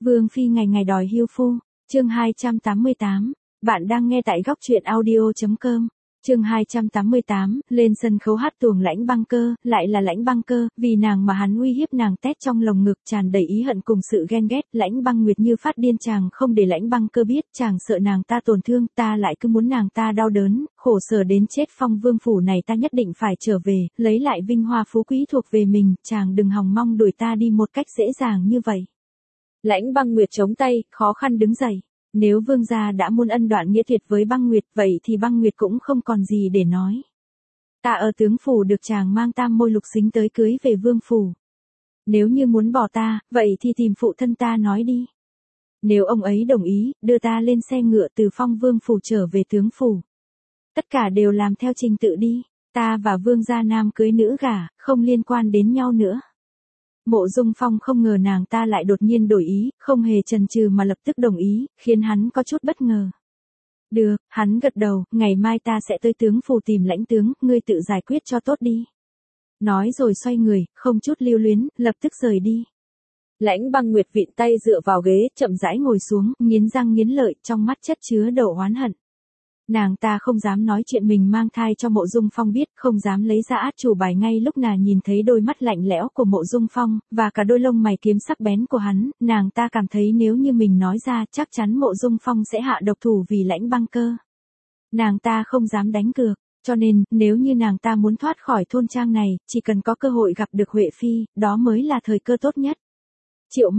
Vương phi ngày ngày đòi hưu phu, chương 288, bạn đang nghe tại góc truyện audio.com. Chương 288, lên sân khấu hát tuồng Lãnh Băng Cơ, lại là Lãnh Băng Cơ, vì nàng mà hắn uy hiếp nàng tét trong lồng ngực tràn đầy ý hận cùng sự ghen ghét, Lãnh Băng Nguyệt như phát điên chàng không để Lãnh Băng Cơ biết, chàng sợ nàng ta tổn thương, ta lại cứ muốn nàng ta đau đớn, khổ sở đến chết, Phong Vương phủ này ta nhất định phải trở về, lấy lại vinh hoa phú quý thuộc về mình, chàng đừng hòng mong đuổi ta đi một cách dễ dàng như vậy. Lãnh Băng Nguyệt chống tay, khó khăn đứng dậy. Nếu vương gia đã muốn ân đoạn nghĩa tuyệt với Băng Nguyệt, vậy thì Băng Nguyệt cũng không còn gì để nói. Ta ở tướng phủ được chàng mang tam môi lục xính tới cưới về vương phủ. Nếu như muốn bỏ ta, vậy thì tìm phụ thân ta nói đi. Nếu ông ấy đồng ý, đưa ta lên xe ngựa từ Phong Vương phủ trở về tướng phủ. Tất cả đều làm theo trình tự đi, ta và vương gia nam cưới nữ gả, không liên quan đến nhau nữa. Mộ Dung Phong không ngờ nàng ta lại đột nhiên đổi ý, không hề chần chừ mà lập tức đồng ý, khiến hắn có chút bất ngờ. Được, hắn gật đầu, ngày mai ta sẽ tới tướng phủ tìm Lãnh tướng, ngươi tự giải quyết cho tốt đi. Nói rồi xoay người, không chút lưu luyến, lập tức rời đi. Lãnh Băng Nguyệt vịn tay dựa vào ghế, chậm rãi ngồi xuống, nghiến răng nghiến lợi, trong mắt chất chứa đầu oán hận. Nàng ta không dám nói chuyện mình mang thai cho Mộ Dung Phong biết, không dám lấy ra át chủ bài ngay lúc nàng nhìn thấy đôi mắt lạnh lẽo của Mộ Dung Phong, và cả đôi lông mày kiếm sắc bén của hắn, nàng ta cảm thấy nếu như mình nói ra chắc chắn Mộ Dung Phong sẽ hạ độc thủ vì Lãnh Băng Cơ. Nàng ta không dám đánh cược, cho nên, nếu như nàng ta muốn thoát khỏi thôn trang này, chỉ cần có cơ hội gặp được Huệ Phi, đó mới là thời cơ tốt nhất. Triệu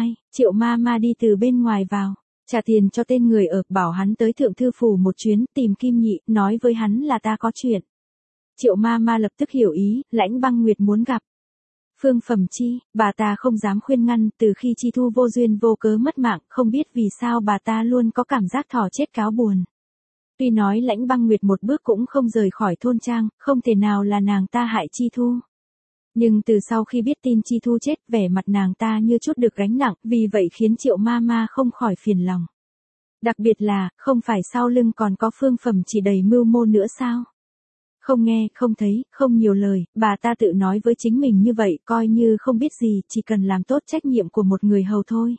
Ma Ma đi từ bên ngoài vào. Trả tiền cho tên người ở, bảo hắn tới thượng thư phủ một chuyến, tìm Kim Nhị, nói với hắn là ta có chuyện. Triệu Ma Ma lập tức hiểu ý, Lãnh Băng Nguyệt muốn gặp Phương Phẩm Chi, bà ta không dám khuyên ngăn, từ khi Chi Thu vô duyên vô cớ mất mạng, không biết vì sao bà ta luôn có cảm giác thỏ chết cáo buồn. Tuy nói Lãnh Băng Nguyệt một bước cũng không rời khỏi thôn trang, không thể nào là nàng ta hại Chi Thu. Nhưng từ sau khi biết tin Chi Thu chết, vẻ mặt nàng ta như chút được gánh nặng, vì vậy khiến Triệu Ma Ma không khỏi phiền lòng. Đặc biệt là, không phải sau lưng còn có Phương Phẩm Chỉ đầy mưu mô nữa sao? Không nghe, không thấy, không nhiều lời, bà ta tự nói với chính mình như vậy, coi như không biết gì, chỉ cần làm tốt trách nhiệm của một người hầu thôi.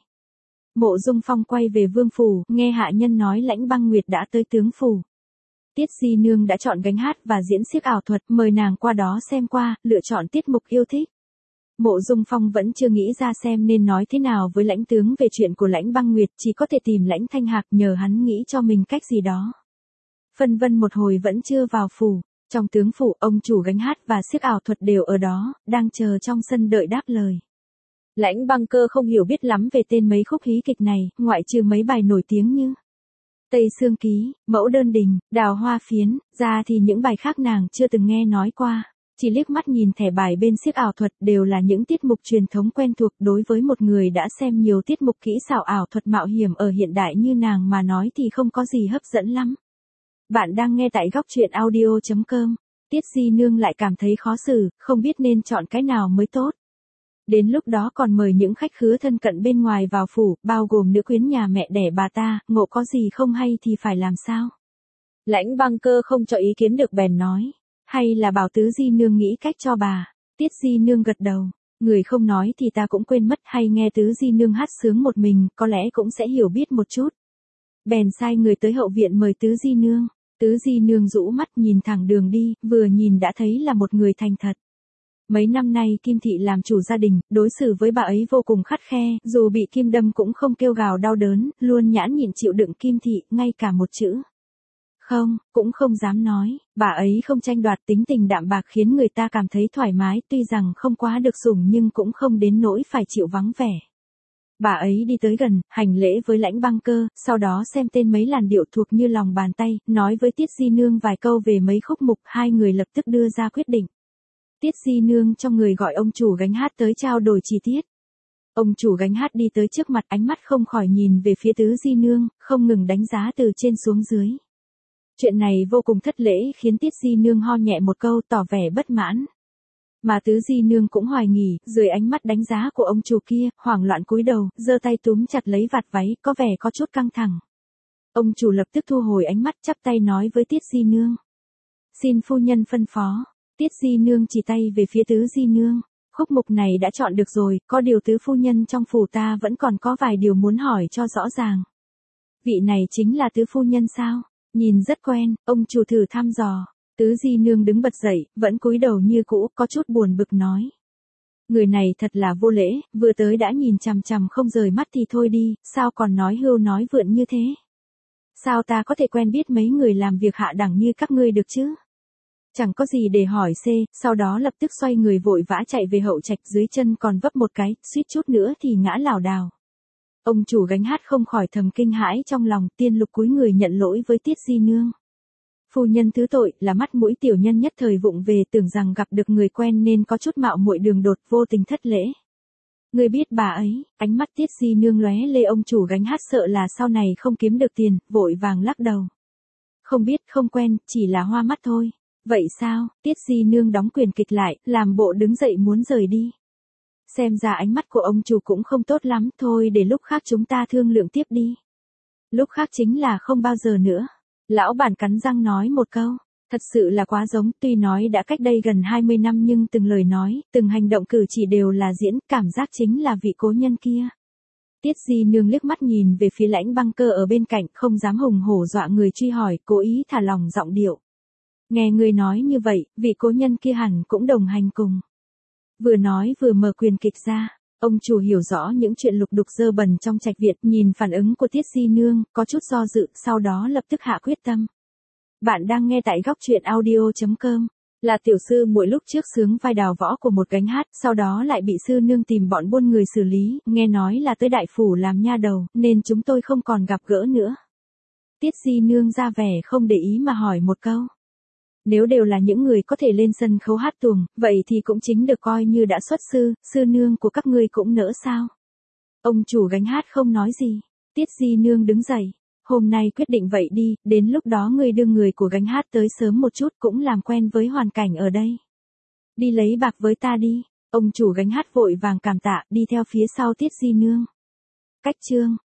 Mộ Dung Phong quay về vương phủ, nghe hạ nhân nói Lãnh Băng Nguyệt đã tới tướng phủ. Tiết Di Nương đã chọn gánh hát và diễn xiếc ảo thuật, mời nàng qua đó xem qua, lựa chọn tiết mục yêu thích. Mộ Dung Phong vẫn chưa nghĩ ra xem nên nói thế nào với Lãnh tướng về chuyện của Lãnh Băng Nguyệt, chỉ có thể tìm Lãnh Thanh Hạc nhờ hắn nghĩ cho mình cách gì đó. Phân vân một hồi vẫn chưa vào phủ, trong tướng phủ ông chủ gánh hát và xiếc ảo thuật đều ở đó, đang chờ trong sân đợi đáp lời. Lãnh Băng Cơ không hiểu biết lắm về tên mấy khúc hí kịch này, ngoại trừ mấy bài nổi tiếng như Tây Sương Ký, Mẫu Đơn Đình, Đào Hoa Phiến, ra thì những bài khác nàng chưa từng nghe nói qua. Chỉ liếc mắt nhìn thẻ bài bên xiếc ảo thuật đều là những tiết mục truyền thống quen thuộc đối với một người đã xem nhiều tiết mục kỹ xảo ảo thuật mạo hiểm ở hiện đại như nàng mà nói thì không có gì hấp dẫn lắm. Bạn đang nghe tại góc truyện audio.com. Tiết Di Nương lại cảm thấy khó xử, không biết nên chọn cái nào mới tốt. Đến lúc đó còn mời những khách khứa thân cận bên ngoài vào phủ, bao gồm nữ quyến nhà mẹ đẻ bà ta, ngộ có gì không hay thì phải làm sao? Lãnh Băng Cơ không cho ý kiến được bèn nói, hay là bảo Tứ Di Nương nghĩ cách cho bà. Tiết Di Nương gật đầu, người không nói thì ta cũng quên mất, hay nghe Tứ Di Nương hát sướng một mình, có lẽ cũng sẽ hiểu biết một chút. Bèn sai người tới hậu viện mời Tứ Di Nương. Tứ Di Nương rũ mắt nhìn thẳng đường đi, vừa nhìn đã thấy là một người thành thật. Mấy năm nay Kim Thị làm chủ gia đình, đối xử với bà ấy vô cùng khắt khe, dù bị kim đâm cũng không kêu gào đau đớn, luôn nhãn nhịn chịu đựng Kim Thị, ngay cả một chữ không, cũng không dám nói, bà ấy không tranh đoạt, tính tình đạm bạc khiến người ta cảm thấy thoải mái, tuy rằng không quá được sủng nhưng cũng không đến nỗi phải chịu vắng vẻ. Bà ấy đi tới gần, hành lễ với Lãnh Băng Cơ, sau đó xem tên mấy làn điệu thuộc như lòng bàn tay, nói với Tiết Di Nương vài câu về mấy khúc mục, hai người lập tức đưa ra quyết định. Tiết Di Nương trong người gọi ông chủ gánh hát tới trao đổi chi tiết. Ông chủ gánh hát đi tới trước mặt, ánh mắt không khỏi nhìn về phía Tứ Di Nương, không ngừng đánh giá từ trên xuống dưới. Chuyện này vô cùng thất lễ khiến Tiết Di Nương ho nhẹ một câu tỏ vẻ bất mãn. Mà Tứ Di Nương cũng hoài nghi, dưới ánh mắt đánh giá của ông chủ kia, hoảng loạn cúi đầu, giơ tay túm chặt lấy vạt váy, có vẻ có chút căng thẳng. Ông chủ lập tức thu hồi ánh mắt, chắp tay nói với Tiết Di Nương. Xin phu nhân phân phó. Tiết Di Nương chỉ tay về phía Tứ Di Nương. Khúc mục này đã chọn được rồi, có điều tứ phu nhân trong phủ ta vẫn còn có vài điều muốn hỏi cho rõ ràng. Vị này chính là tứ phu nhân sao? Nhìn rất quen, ông chủ thử thăm dò. Tứ di nương đứng bật dậy, vẫn cúi đầu như cũ, có chút buồn bực nói. Người này thật là vô lễ, vừa tới đã nhìn chằm chằm không rời mắt thì thôi đi, sao còn nói hưu nói vượn như thế? Sao ta có thể quen biết mấy người làm việc hạ đẳng như các ngươi được chứ? Chẳng có gì để hỏi C, sau đó lập tức xoay người vội vã chạy về hậu trạch, dưới chân còn vấp một cái, suýt chút nữa thì ngã lảo đảo. Ông chủ Gánh Hát không khỏi thầm kinh hãi trong lòng, Tiên Lục cúi người nhận lỗi với Tiết di nương. Phu nhân thứ tội, là mắt mũi tiểu nhân nhất thời vụng về, tưởng rằng gặp được người quen nên có chút mạo muội đường đột, vô tình thất lễ. Người biết bà ấy, ánh mắt Tiết di nương lóe lê, ông chủ Gánh Hát sợ là sau này không kiếm được tiền, vội vàng lắc đầu. Không biết, không quen, chỉ là hoa mắt thôi. Vậy sao? Tiết di nương đóng quyền kịch lại, làm bộ đứng dậy muốn rời đi. Xem ra ánh mắt của ông chủ cũng không tốt lắm, thôi để lúc khác chúng ta thương lượng tiếp đi. Lúc khác chính là không bao giờ nữa. Lão bản cắn răng nói một câu, thật sự là quá giống, tuy nói đã cách đây gần 20 năm nhưng từng lời nói, từng hành động cử chỉ đều là diễn, cảm giác chính là vị cố nhân kia. Tiết di nương liếc mắt nhìn về phía Lãnh Băng Cơ ở bên cạnh, không dám hùng hổ dọa người truy hỏi, cố ý thả lòng giọng điệu. Nghe người nói như vậy, vị cố nhân kia hẳn cũng đồng hành cùng. Vừa nói vừa mở quyền kịch ra. Ông chủ hiểu rõ những chuyện lục đục dơ bẩn trong trạch viện, nhìn phản ứng của Tiết di nương, có chút do dự, sau đó lập tức hạ quyết tâm. Bạn đang nghe tại góc truyện audio.com. Là tiểu sư muội lúc trước sướng vai đào võ của một Gánh Hát, sau đó lại bị sư nương tìm bọn buôn người xử lý, nghe nói là tới đại phủ làm nha đầu, nên chúng tôi không còn gặp gỡ nữa. Tiết di nương ra vẻ không để ý mà hỏi một câu. Nếu đều là những người có thể lên sân khấu hát tuồng, vậy thì cũng chính được coi như đã xuất sư, sư nương của các ngươi cũng nỡ sao? Ông chủ Gánh Hát không nói gì. Tiết di nương đứng dậy. Hôm nay quyết định vậy đi, đến lúc đó ngươi đưa người của Gánh Hát tới sớm một chút cũng làm quen với hoàn cảnh ở đây. Đi lấy bạc với ta đi. Ông chủ Gánh Hát vội vàng cảm tạ, đi theo phía sau Tiết di nương. Cách chương.